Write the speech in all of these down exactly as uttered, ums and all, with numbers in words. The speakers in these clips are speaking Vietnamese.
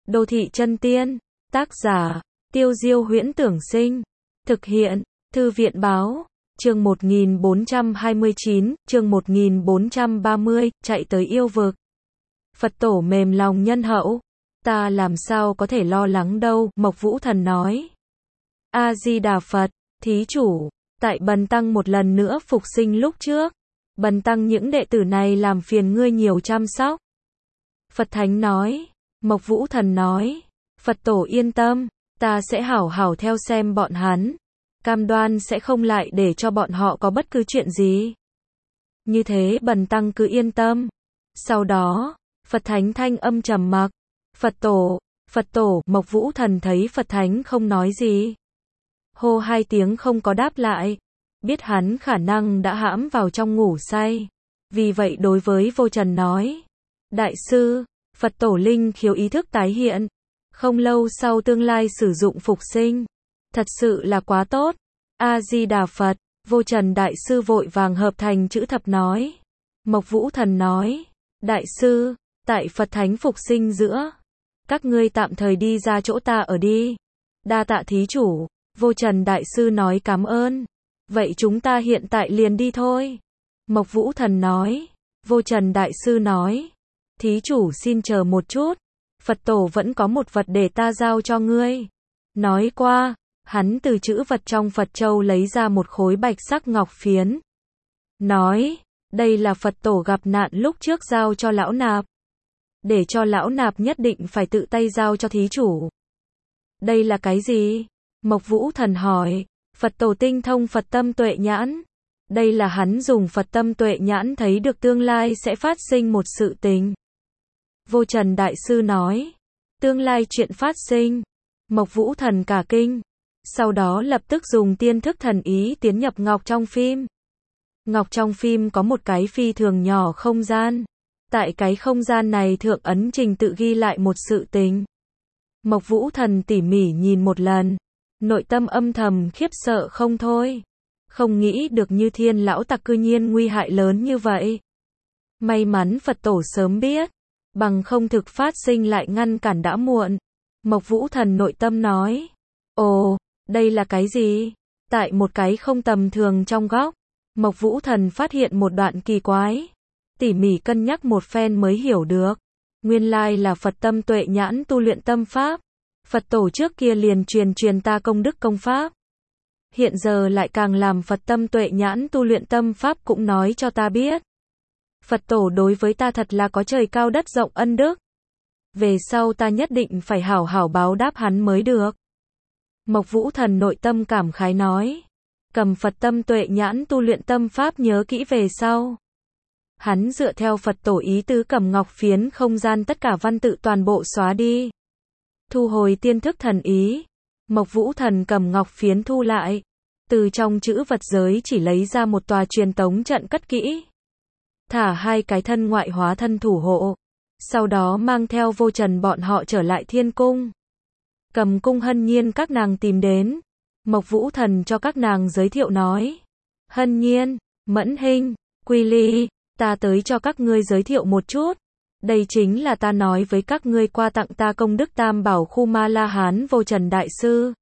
Đô thị chân tiên, tác giả, Tiêu Diêu Huyễn Tưởng Sinh, thực hiện, Thư viện Báo, chương một nghìn bốn trăm hai mươi chín, chương một nghìn bốn trăm ba mươi, chạy tới yêu vực. Phật tổ mềm lòng nhân hậu, ta làm sao có thể lo lắng đâu, Mộc Vũ Thần nói. A-di-đà Phật, thí chủ, tại Bần Tăng một lần nữa phục sinh lúc trước. Bần Tăng những đệ tử này làm phiền ngươi nhiều chăm sóc. Phật Thánh nói, Mộc Vũ Thần nói, Phật tổ yên tâm, ta sẽ hảo hảo theo xem bọn hắn. Cam đoan sẽ không lại để cho bọn họ có bất cứ chuyện gì. Như thế Bần Tăng cứ yên tâm. Sau đó, Phật Thánh thanh âm trầm mặc. Phật tổ, Phật tổ, Mộc Vũ Thần thấy Phật Thánh không nói gì. Hô hai tiếng không có đáp lại. Biết hắn khả năng đã hãm vào trong ngủ say. Vì vậy đối với Vô Trần nói. Đại sư, Phật tổ linh khiếu ý thức tái hiện. Không lâu sau tương lai sử dụng phục sinh. Thật sự là quá tốt. A-di-đà Phật, Vô Trần Đại sư vội vàng hợp thành chữ thập nói. Mộc Vũ Thần nói. Đại sư, tại Phật Thánh phục sinh giữa. Các ngươi tạm thời đi ra chỗ ta ở đi. Đa tạ thí chủ. Vô Trần Đại sư nói cảm ơn. Vậy chúng ta hiện tại liền đi thôi. Mộc Vũ Thần nói. Vô Trần Đại sư nói. Thí chủ xin chờ một chút. Phật tổ vẫn có một vật để ta giao cho ngươi. Nói qua, hắn từ chữ vật trong Phật Châu lấy ra một khối bạch sắc ngọc phiến. Nói, đây là Phật tổ gặp nạn lúc trước giao cho lão nạp. Để cho lão nạp nhất định phải tự tay giao cho thí chủ. Đây là cái gì? Mộc Vũ Thần hỏi. Phật tổ tinh thông Phật tâm tuệ nhãn. Đây là hắn dùng Phật tâm tuệ nhãn thấy được tương lai sẽ phát sinh một sự tình. Vô Trần Đại sư nói. Tương lai chuyện phát sinh. Mộc Vũ Thần cả kinh. Sau đó lập tức dùng tiên thức thần ý tiến nhập ngọc trong phim. Ngọc trong phim có một cái phi thường nhỏ không gian. Tại cái không gian này thượng ấn trình tự ghi lại một sự tình. Mộc Vũ Thần tỉ mỉ nhìn một lần. Nội tâm âm thầm khiếp sợ không thôi. Không nghĩ được Như Thiên lão tặc cư nhiên nguy hại lớn như vậy. May mắn Phật tổ sớm biết. Bằng không thực phát sinh lại ngăn cản đã muộn. Mộc Vũ Thần nội tâm nói. Ồ, đây là cái gì? Tại một cái không tầm thường trong góc. Mộc Vũ Thần phát hiện một đoạn kỳ quái. Tỉ mỉ cân nhắc một phen mới hiểu được. Nguyên lai là Phật tâm tuệ nhãn tu luyện tâm pháp. Phật tổ trước kia liền truyền truyền ta công đức công pháp. Hiện giờ lại càng làm Phật tâm tuệ nhãn tu luyện tâm pháp cũng nói cho ta biết. Phật tổ đối với ta thật là có trời cao đất rộng ân đức. Về sau ta nhất định phải hảo hảo báo đáp hắn mới được. Mộc Vũ Thần nội tâm cảm khái nói. Cầm Phật tâm tuệ nhãn tu luyện tâm pháp nhớ kỹ về sau. Hắn dựa theo Phật tổ ý tứ cầm ngọc phiến không gian tất cả văn tự toàn bộ xóa đi. Thu hồi tiên thức thần ý. Mộc Vũ Thần cầm ngọc phiến thu lại. Từ trong chữ vật giới chỉ lấy ra một tòa truyền tống trận cất kỹ. Thả hai cái thân ngoại hóa thân thủ hộ. Sau đó mang theo Vô Trần bọn họ trở lại thiên cung. Cầm cung Hân Nhiên các nàng tìm đến. Mộc Vũ Thần cho các nàng giới thiệu nói. Hân Nhiên, Mẫn Hinh, Quy Ly, ta tới cho các ngươi giới thiệu một chút. Đây chính là ta nói với các ngươi qua tặng ta công đức tam bảo khu Ma La Hán Vô Trần Đại sư.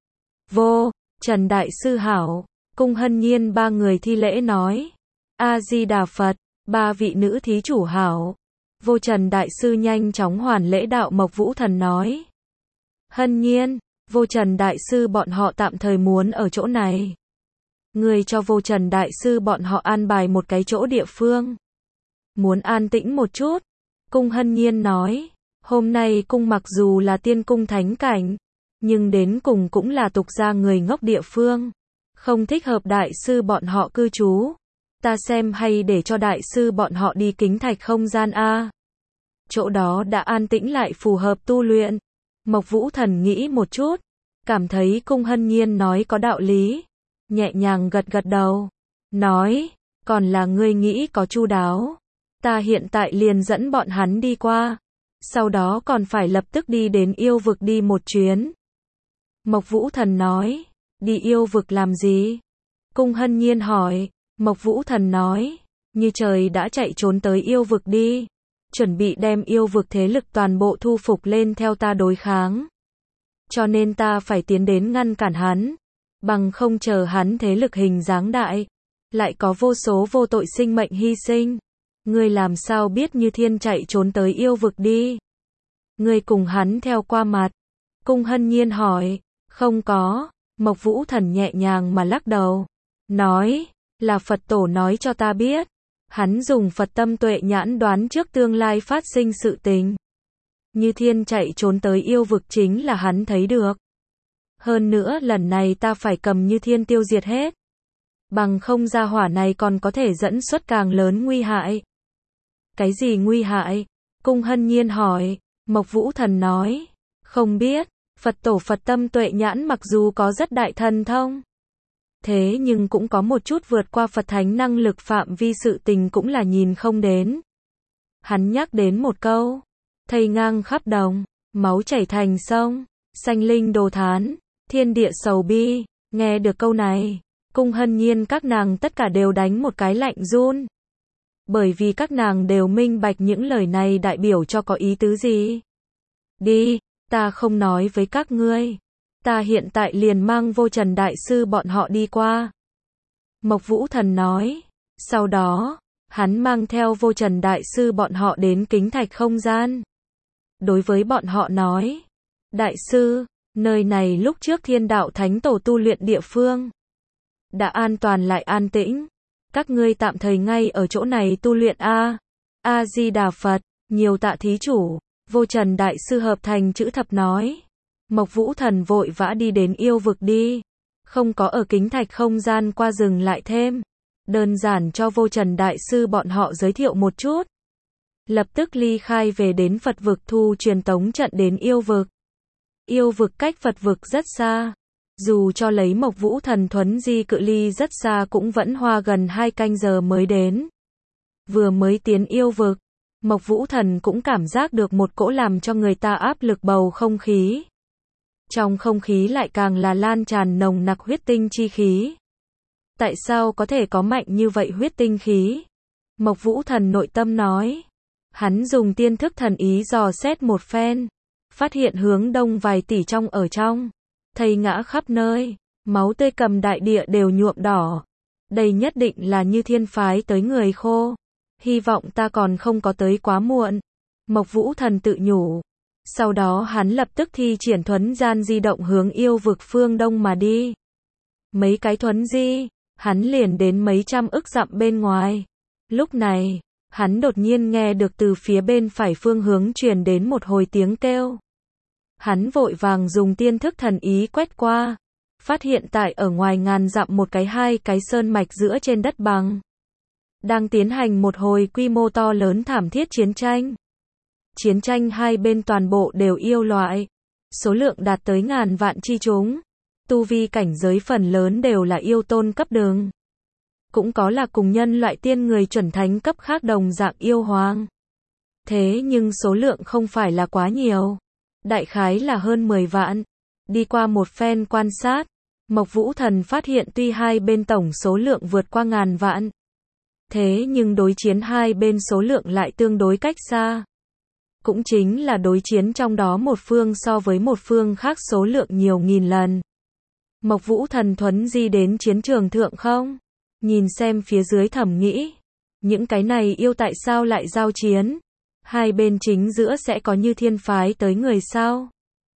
Vô Trần Đại sư hảo. Cung Hân Nhiên ba người thi lễ nói. A-di-đà Phật, ba vị nữ thí chủ hảo. Vô Trần Đại sư nhanh chóng hoàn lễ đạo. Mộc Vũ Thần nói. Hân Nhiên, Vô Trần Đại sư bọn họ tạm thời muốn ở chỗ này. Người cho Vô Trần Đại sư bọn họ an bài một cái chỗ địa phương. Muốn an tĩnh một chút. Cung Hân Nhiên nói. Hôm nay cung mặc dù là tiên cung thánh cảnh. Nhưng đến cùng cũng là tục gia người ngốc địa phương. Không thích hợp đại sư bọn họ cư trú. Ta xem hay để cho đại sư bọn họ đi kính thạch không gian A. Chỗ đó đã an tĩnh lại phù hợp tu luyện. Mộc Vũ Thần nghĩ một chút. Cảm thấy Cung Hân Nhiên nói có đạo lý. Nhẹ nhàng gật gật đầu. Nói, còn là ngươi nghĩ có chu đáo. Ta hiện tại liền dẫn bọn hắn đi qua. Sau đó còn phải lập tức đi đến yêu vực đi một chuyến. Mộc Vũ Thần nói, đi yêu vực làm gì? Cung Hân Nhiên hỏi. Mộc Vũ Thần nói, như trời đã chạy trốn tới yêu vực đi. chuẩn bị đem yêu vực thế lực toàn bộ thu phục lên theo ta đối kháng. Cho nên ta phải tiến đến ngăn cản hắn, bằng không chờ hắn thế lực hình dáng đại, lại có vô số vô tội sinh mệnh hy sinh. Ngươi làm sao biết Như Thiên chạy trốn tới yêu vực đi? Ngươi cùng hắn theo qua mặt? Cung Hân Nhiên hỏi. Không có, Mộc Vũ Thần nhẹ nhàng mà lắc đầu. Nói, là Phật tổ nói cho ta biết. Hắn dùng Phật tâm tuệ nhãn đoán trước tương lai phát sinh sự tình. Như Thiên chạy trốn tới yêu vực chính là hắn thấy được. Hơn nữa lần này ta phải cầm Như Thiên tiêu diệt hết. Bằng không gia hỏa này còn có thể dẫn xuất càng lớn nguy hại. Cái gì nguy hại? Cung Hân Nhiên hỏi. Mộc Vũ Thần nói. Không biết, Phật tổ Phật tâm tuệ nhãn mặc dù có rất đại thần thông. Thế nhưng cũng có một chút vượt qua Phật thánh năng lực phạm vi sự tình cũng là nhìn không đến. Hắn nhắc đến một câu. Thây ngang khắp đồng, máu chảy thành sông, sanh linh đồ thán, thiên địa sầu bi. Nghe được câu này, Cung Hân Nhiên các nàng tất cả đều đánh một cái lạnh run. Bởi vì các nàng đều minh bạch những lời này đại biểu cho có ý tứ gì. Đi, ta không nói với các ngươi. Ta hiện tại liền mang Vô Trần Đại Sư bọn họ đi qua. Mộc Vũ Thần nói. Sau đó, hắn mang theo Vô Trần Đại Sư bọn họ đến kính thạch không gian. Đối với bọn họ nói. Đại sư, nơi này lúc trước Thiên Đạo Thánh Tổ tu luyện địa phương. Đã an toàn lại an tĩnh. Các ngươi tạm thời ngay ở chỗ này tu luyện a. A-di-đà Phật, nhiều tạ thí chủ. Vô Trần Đại Sư hợp thành chữ thập nói. Mộc Vũ Thần vội vã đi đến yêu vực đi. Không có ở kính thạch không gian qua dừng lại thêm. Đơn giản cho Vô Trần Đại Sư bọn họ giới thiệu một chút. Lập tức ly khai về đến Phật vực thu truyền tống trận đến yêu vực. Yêu vực cách Phật vực rất xa. Dù cho lấy Mộc Vũ Thần thuấn di cự ly rất xa cũng vẫn hoa gần hai canh giờ mới đến. Vừa mới tiến yêu vực, Mộc Vũ Thần cũng cảm giác được một cỗ làm cho người ta áp lực bầu không khí. Trong không khí lại càng là lan tràn nồng nặc huyết tinh chi khí. Tại sao có thể có mạnh như vậy huyết tinh khí? Mộc Vũ Thần nội tâm nói. Hắn dùng tiên thức thần ý dò xét một phen. Phát hiện hướng đông vài tỷ trong ở trong. Thây ngã khắp nơi. Máu tươi cầm đại địa đều nhuộm đỏ. Đây nhất định là Như Thiên phái tới người khô. Hy vọng ta còn không có tới quá muộn. Mộc Vũ Thần tự nhủ. Sau đó hắn lập tức thi triển thuấn gian di động hướng yêu vực phương đông mà đi. Mấy cái thuấn di, hắn liền đến mấy trăm ức dặm bên ngoài. Lúc này, hắn đột nhiên nghe được từ phía bên phải phương hướng truyền đến một hồi tiếng kêu. Hắn vội vàng dùng tiên thức thần ý quét qua. Phát hiện tại ở ngoài ngàn dặm một cái hai cái sơn mạch giữa trên đất bằng. Đang tiến hành một hồi quy mô to lớn thảm thiết chiến tranh. Chiến tranh hai bên toàn bộ đều yêu loại. Số lượng đạt tới ngàn vạn chi chúng. Tu vi cảnh giới phần lớn đều là yêu tôn cấp đường. Cũng có là cùng nhân loại tiên người chuẩn thánh cấp khác đồng dạng yêu hoàng. Thế nhưng số lượng không phải là quá nhiều. Đại khái là hơn mười vạn. Đi qua một phen quan sát, Mộc Vũ Thần phát hiện tuy hai bên tổng số lượng vượt qua ngàn vạn. Thế nhưng đối chiến hai bên số lượng lại tương đối cách xa. Cũng chính là đối chiến trong đó một phương so với một phương khác số lượng nhiều nghìn lần. Mộc Vũ Thần thuấn di đến chiến trường thượng không? Nhìn xem phía dưới thầm nghĩ. Những cái này yêu tại sao lại giao chiến? Hai bên chính giữa sẽ có Như Thiên phái tới người sao?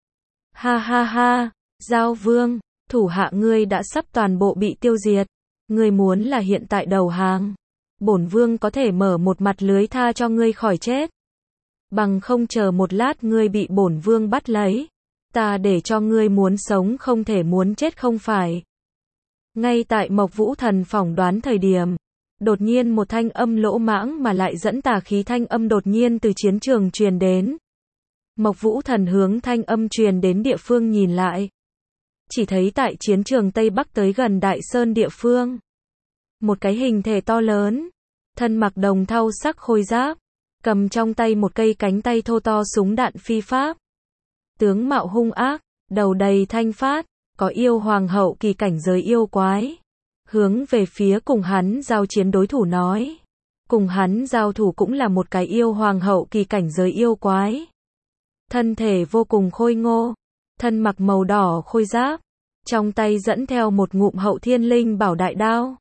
Ha ha ha, Giao Vương, thủ hạ ngươi đã sắp toàn bộ bị tiêu diệt. Ngươi muốn là hiện tại đầu hàng. Bổn Vương có thể mở một mặt lưới tha cho ngươi khỏi chết. Bằng không chờ một lát ngươi bị bổn Vương bắt lấy. Ta để cho ngươi muốn sống không thể muốn chết không phải. Ngay tại Mộc Vũ Thần phỏng đoán thời điểm. Đột nhiên một thanh âm lỗ mãng mà lại dẫn tà khí thanh âm đột nhiên từ chiến trường truyền đến. Mộc Vũ Thần hướng thanh âm truyền đến địa phương nhìn lại. Chỉ thấy tại chiến trường Tây Bắc tới gần Đại Sơn địa phương. Một cái hình thể to lớn. Thân mặc đồng thau sắc khôi giáp. Cầm trong tay một cây cánh tay thô to súng đạn phi pháp. Tướng mạo hung ác, đầu đầy thanh phát, có yêu hoàng hậu kỳ cảnh giới yêu quái. Hướng về phía cùng hắn giao chiến đối thủ nói. Cùng hắn giao thủ cũng là một cái yêu hoàng hậu kỳ cảnh giới yêu quái. Thân thể vô cùng khôi ngô, thân mặc màu đỏ khôi giáp, trong tay dẫn theo một ngụm hậu thiên linh bảo đại đao.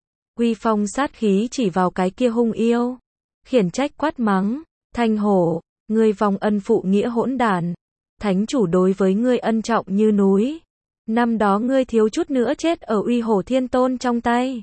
Uy phong sát khí chỉ vào cái kia hung yêu, khiển trách quát mắng, Thanh Hổ, ngươi vong ân phụ nghĩa hỗn đản, thánh chủ đối với ngươi ân trọng như núi. Năm đó ngươi thiếu chút nữa chết ở Uy Hổ Thiên Tôn trong tay.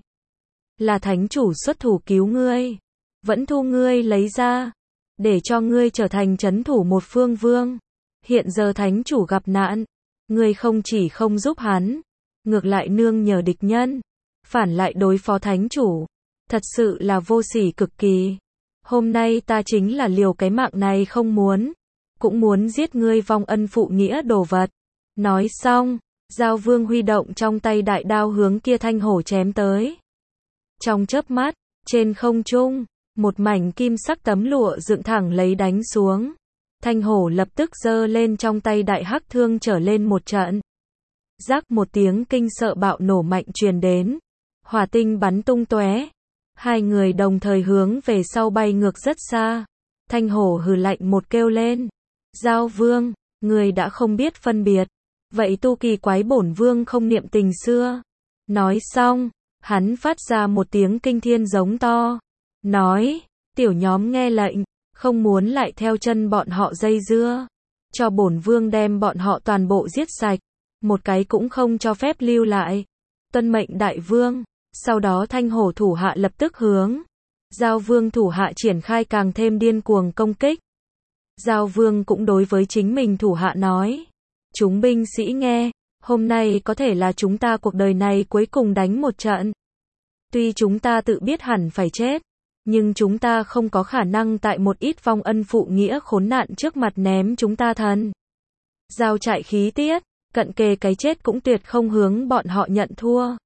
Là thánh chủ xuất thủ cứu ngươi, vẫn thu ngươi lấy ra, để cho ngươi trở thành trấn thủ một phương vương. Hiện giờ thánh chủ gặp nạn, ngươi không chỉ không giúp hắn, ngược lại nương nhờ địch nhân, phản lại đối phó thánh chủ. Thật sự là vô sỉ cực kỳ. Hôm nay ta chính là liều cái mạng này không muốn, cũng muốn giết ngươi vong ân phụ nghĩa đồ vật. Nói xong, Giao Vương huy động trong tay đại đao hướng kia Thanh Hổ chém tới. Trong chớp mắt, trên không trung, một mảnh kim sắc tấm lụa dựng thẳng lấy đánh xuống. Thanh Hổ lập tức giơ lên trong tay đại hắc thương trở lên một trận. Rắc một tiếng kinh sợ bạo nổ mạnh truyền đến. Hỏa tinh bắn tung tóe. Hai người đồng thời hướng về sau bay ngược rất xa. Thanh Hổ hừ lạnh một kêu lên. Giao Vương, người đã không biết phân biệt. Vậy tu kỳ quái bổn vương không niệm tình xưa. Nói xong, hắn phát ra một tiếng kinh thiên giống to. Nói, tiểu nhóm nghe lệnh, không muốn lại theo chân bọn họ dây dưa. Cho bổn vương đem bọn họ toàn bộ giết sạch. Một cái cũng không cho phép lưu lại. Tuân mệnh đại vương. Sau đó Thanh Hổ thủ hạ lập tức hướng Giao Vương thủ hạ triển khai càng thêm điên cuồng công kích. Giao Vương cũng đối với chính mình thủ hạ nói. Chúng binh sĩ nghe, hôm nay có thể là chúng ta cuộc đời này cuối cùng đánh một trận. Tuy chúng ta tự biết hẳn phải chết, nhưng chúng ta không có khả năng tại một ít vong ân phụ nghĩa khốn nạn trước mặt ném chúng ta thần. Giao trại khí tiết, cận kề cái chết cũng tuyệt không hướng bọn họ nhận thua.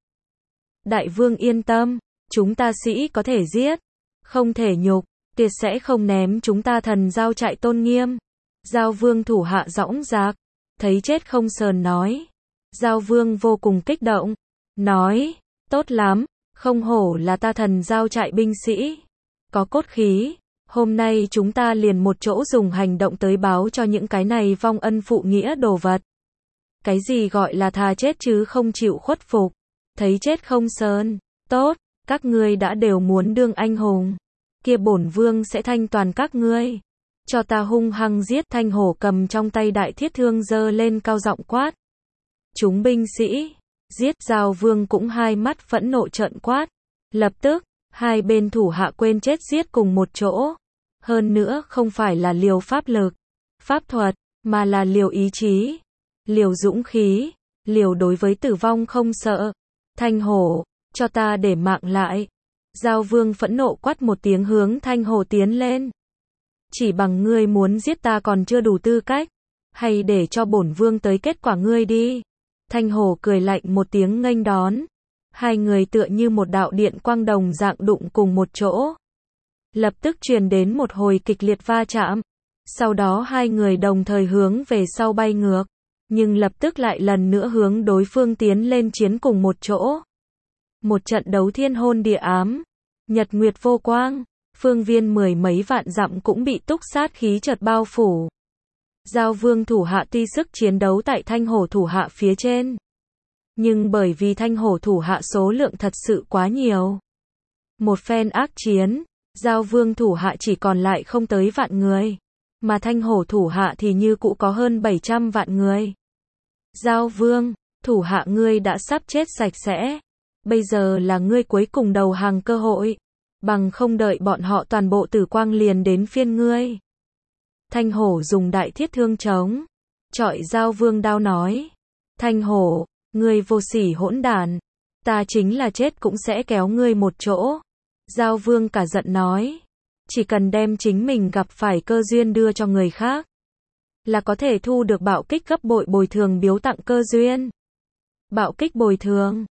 Đại vương yên tâm, chúng ta sĩ có thể giết, không thể nhục, tuyệt sẽ không ném chúng ta thần giao trại tôn nghiêm. Giao Vương thủ hạ dõng dạc, thấy chết không sờn nói. Giao Vương vô cùng kích động, nói, tốt lắm, không hổ là ta thần giao trại binh sĩ, có cốt khí, hôm nay chúng ta liền một chỗ dùng hành động tới báo cho những cái này vong ân phụ nghĩa đồ vật. Cái gì gọi là thà chết chứ không chịu khuất phục. Thấy chết không sờn, tốt, các ngươi đã đều muốn đương anh hùng, kia bổn vương sẽ thanh toàn các ngươi, cho ta hung hăng giết. Thanh Hổ cầm trong tay đại thiết thương giơ lên cao giọng quát. Chúng binh sĩ, giết. Giao Vương cũng hai mắt phẫn nộ trợn quát, lập tức, hai bên thủ hạ quên chết giết cùng một chỗ, hơn nữa không phải là liều pháp lực, pháp thuật, mà là liều ý chí, liều dũng khí, liều đối với tử vong không sợ. Thanh Hổ, cho ta để mạng lại. Giao Vương phẫn nộ quát một tiếng hướng Thanh Hổ tiến lên. Chỉ bằng ngươi muốn giết ta còn chưa đủ tư cách, hay để cho bổn vương tới kết quả ngươi đi. Thanh Hổ cười lạnh một tiếng nghênh đón. Hai người tựa như một đạo điện quang đồng dạng đụng cùng một chỗ. Lập tức truyền đến một hồi kịch liệt va chạm. Sau đó hai người đồng thời hướng về sau bay ngược. Nhưng lập tức lại lần nữa hướng đối phương tiến lên chiến cùng một chỗ. Một trận đấu thiên hôn địa ám, nhật nguyệt vô quang, phương viên mười mấy vạn dặm cũng bị túc sát khí chợt bao phủ. Giao Vương thủ hạ tuy sức chiến đấu tại Thanh Hổ thủ hạ phía trên, nhưng bởi vì Thanh Hổ thủ hạ số lượng thật sự quá nhiều. Một phen ác chiến, Giao Vương thủ hạ chỉ còn lại không tới vạn người, mà Thanh Hổ thủ hạ thì như cũ có hơn bảy trăm vạn người. Giao Vương, thủ hạ ngươi đã sắp chết sạch sẽ. Bây giờ là ngươi cuối cùng đầu hàng cơ hội. Bằng không đợi bọn họ toàn bộ tử quang liền đến phiên ngươi. Thanh Hổ dùng đại thiết thương chống chọi Giao Vương đao nói. Thanh Hổ, ngươi vô sỉ hỗn đản. Ta chính là chết cũng sẽ kéo ngươi một chỗ. Giao Vương cả giận nói. Chỉ cần đem chính mình gặp phải cơ duyên đưa cho người khác, là có thể thu được bạo kích gấp bội bồi thường biếu tặng cơ duyên. Bạo kích bồi thường.